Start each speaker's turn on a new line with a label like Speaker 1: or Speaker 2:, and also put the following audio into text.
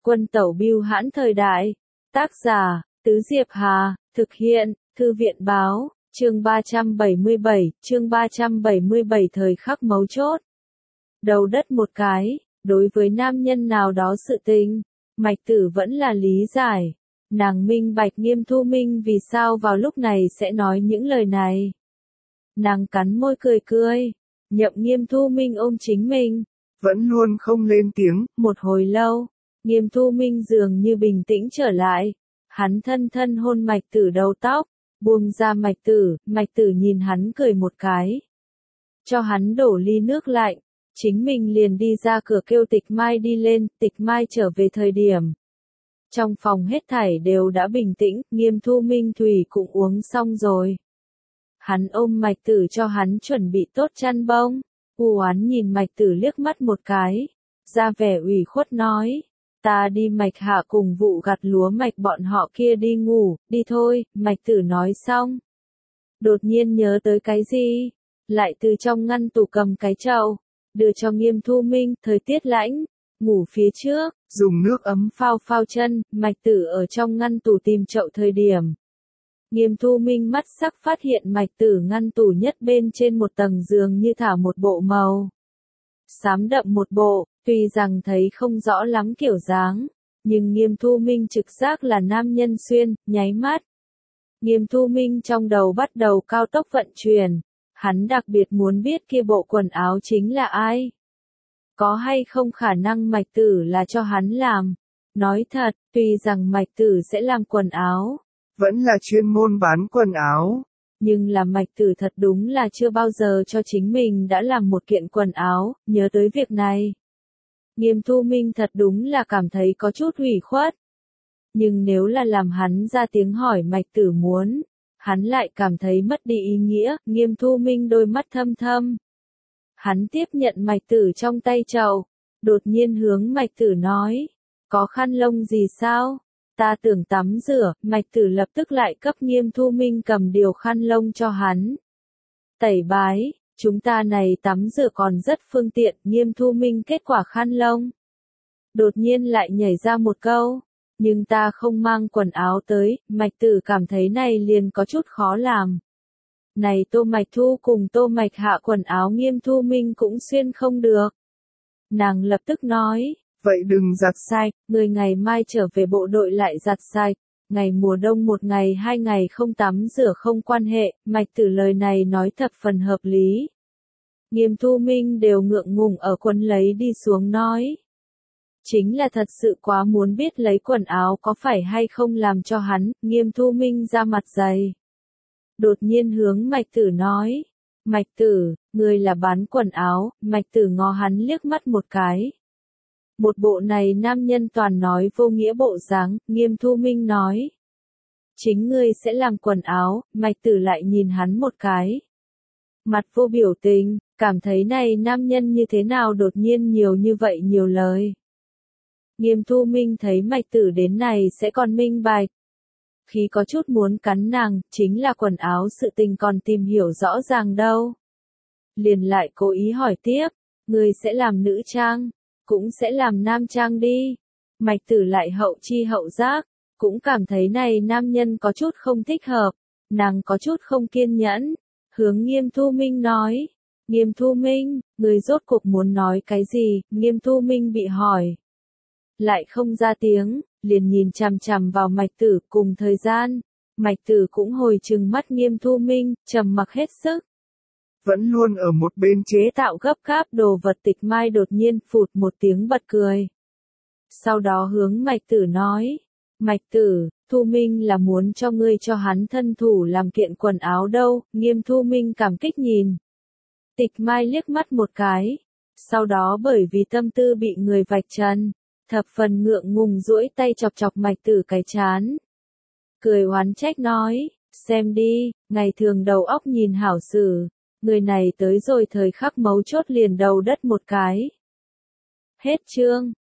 Speaker 1: Quân tẩu bưu hãn thời đại. Tác giả, Tứ Diệp Hà, thực hiện, Thư viện báo, chương 377 thời khắc mấu chốt. Đầu đất một cái, đối với nam nhân nào đó sự tình, Mạch Tử vẫn là lý giải. Nàng minh bạch Nghiêm Thu Minh vì sao vào lúc này sẽ nói những lời này. Nàng cắn môi cười cười, nhậm Nghiêm Thu Minh ôm chính mình.
Speaker 2: Vẫn luôn không lên tiếng.
Speaker 1: Một hồi lâu, Nghiêm Thu Minh dường như bình tĩnh trở lại. Hắn thân thân hôn Mạch Tử đầu tóc, buông ra Mạch Tử nhìn hắn cười một cái. Cho hắn đổ ly nước lạnh, chính mình liền đi ra cửa kêu Tịch Mai đi lên, Tịch Mai trở về thời điểm. Trong phòng hết thảy đều đã bình tĩnh, Nghiêm Thu Minh thủy cũng uống xong rồi. Hắn ôm Mạch Tử cho hắn chuẩn bị tốt chăn bông, u oán nhìn Mạch Tử liếc mắt một cái, ra vẻ ủy khuất nói, ta đi Mạch Hạ cùng vụ gặt lúa Mạch bọn họ kia đi ngủ, đi thôi. Mạch Tử nói xong, đột nhiên nhớ tới cái gì, lại từ trong ngăn tủ cầm cái chậu, đưa cho Nghiêm Thu Minh. Thời tiết lạnh, ngủ phía trước,
Speaker 2: dùng nước ấm
Speaker 1: phao phao chân. Mạch Tử ở trong ngăn tủ tìm chậu thời điểm, Nghiêm Thu Minh mắt sắc phát hiện Mạch Tử ngăn tủ nhất bên trên một tầng giường như thả một bộ màu xám đậm một bộ, tuy rằng thấy không rõ lắm kiểu dáng, nhưng Nghiêm Thu Minh trực giác là nam nhân xuyên. Nháy mắt, Nghiêm Thu Minh trong đầu bắt đầu cao tốc vận chuyển, hắn đặc biệt muốn biết kia bộ quần áo chính là ai. Có hay không khả năng Mạch Tử là cho hắn làm? Nói thật, tuy rằng Mạch Tử sẽ làm quần áo,
Speaker 2: vẫn là chuyên môn bán quần áo,
Speaker 1: nhưng là Mạch Tử thật đúng là chưa bao giờ cho chính mình đã làm một kiện quần áo. Nhớ tới việc này, Nghiêm Thu Minh thật đúng là cảm thấy có chút ủy khuất. Nhưng nếu là làm hắn ra tiếng hỏi Mạch Tử muốn, hắn lại cảm thấy mất đi ý nghĩa. Nghiêm Thu Minh đôi mắt thâm thâm. Hắn tiếp nhận Mạch Tử trong tay chậu, đột nhiên hướng Mạch Tử nói, có khăn lông gì sao? Ta tưởng tắm rửa. Mạch Tử lập tức lại cấp Nghiêm Thu Minh cầm điều khăn lông cho hắn. Tẩy bái, chúng ta này tắm rửa còn rất phương tiện. Nghiêm Thu Minh kết quả khăn lông, đột nhiên lại nhảy ra một câu, nhưng ta không mang quần áo tới. Mạch Tử cảm thấy này liền có chút khó làm. Này Tô Mạch Thu cùng Tô Mạch Hạ quần áo Nghiêm Thu Minh cũng xuyên không được. Nàng lập tức nói,
Speaker 2: vậy đừng giặt
Speaker 1: sạch, người ngày mai trở về bộ đội lại giặt sạch. Ngày mùa đông 1 ngày 2 ngày không tắm rửa không quan hệ. Mạch Tử lời này nói thập phần hợp lý. Nghiêm Thu Minh đều ngượng ngùng ở quần lấy đi xuống nói, chính là thật sự quá muốn biết lấy quần áo có phải hay không làm cho hắn. Nghiêm Thu Minh ra mặt dày, đột nhiên hướng Mạch Tử nói, Mạch Tử, ngươi là bán quần áo. Mạch Tử ngó hắn liếc mắt một cái. Một bộ này nam nhân toàn nói vô nghĩa bộ dáng. Nghiêm Thu Minh nói, chính ngươi sẽ làm quần áo. Mạch Tử lại nhìn hắn một cái, mặt vô biểu tình, cảm thấy này nam nhân như thế nào đột nhiên nhiều như vậy nhiều lời. Nghiêm Thu Minh thấy Mạch Tử đến này sẽ còn minh bạch, khi có chút muốn cắn nàng, chính là quần áo sự tình còn tìm hiểu rõ ràng đâu. Liền lại cố ý hỏi tiếp, ngươi sẽ làm nữ trang, cũng sẽ làm nam trang đi. Mạch Tử lại hậu chi hậu giác, cũng cảm thấy này nam nhân có chút không thích hợp. Nàng có chút không kiên nhẫn, hướng Nghiêm Thu Minh nói, Nghiêm Thu Minh, người rốt cuộc muốn nói cái gì? Nghiêm Thu Minh bị hỏi, lại không ra tiếng, liền nhìn chằm chằm vào Mạch Tử. Cùng thời gian, Mạch Tử cũng hồi trừng mắt Nghiêm Thu Minh, trầm mặc hết sức.
Speaker 2: Vẫn luôn ở một bên
Speaker 1: chế tạo gấp gáp đồ vật. Tịch Mai đột nhiên phụt một tiếng bật cười. Sau đó hướng Mạch Tử nói, Mạch Tử, Thu Minh là muốn cho ngươi cho hắn thân thủ làm kiện quần áo đâu. Nghiêm Thu Minh cảm kích nhìn Tịch Mai liếc mắt một cái. Sau đó bởi vì tâm tư bị người vạch trần, thập phần ngượng ngùng duỗi tay chọc chọc Mạch Tử cái trán. Cười oán trách nói, xem đi, ngày thường đầu óc nhìn hảo xử, người này tới rồi thời khắc mấu chốt liền đầu đất một cái. Hết chương.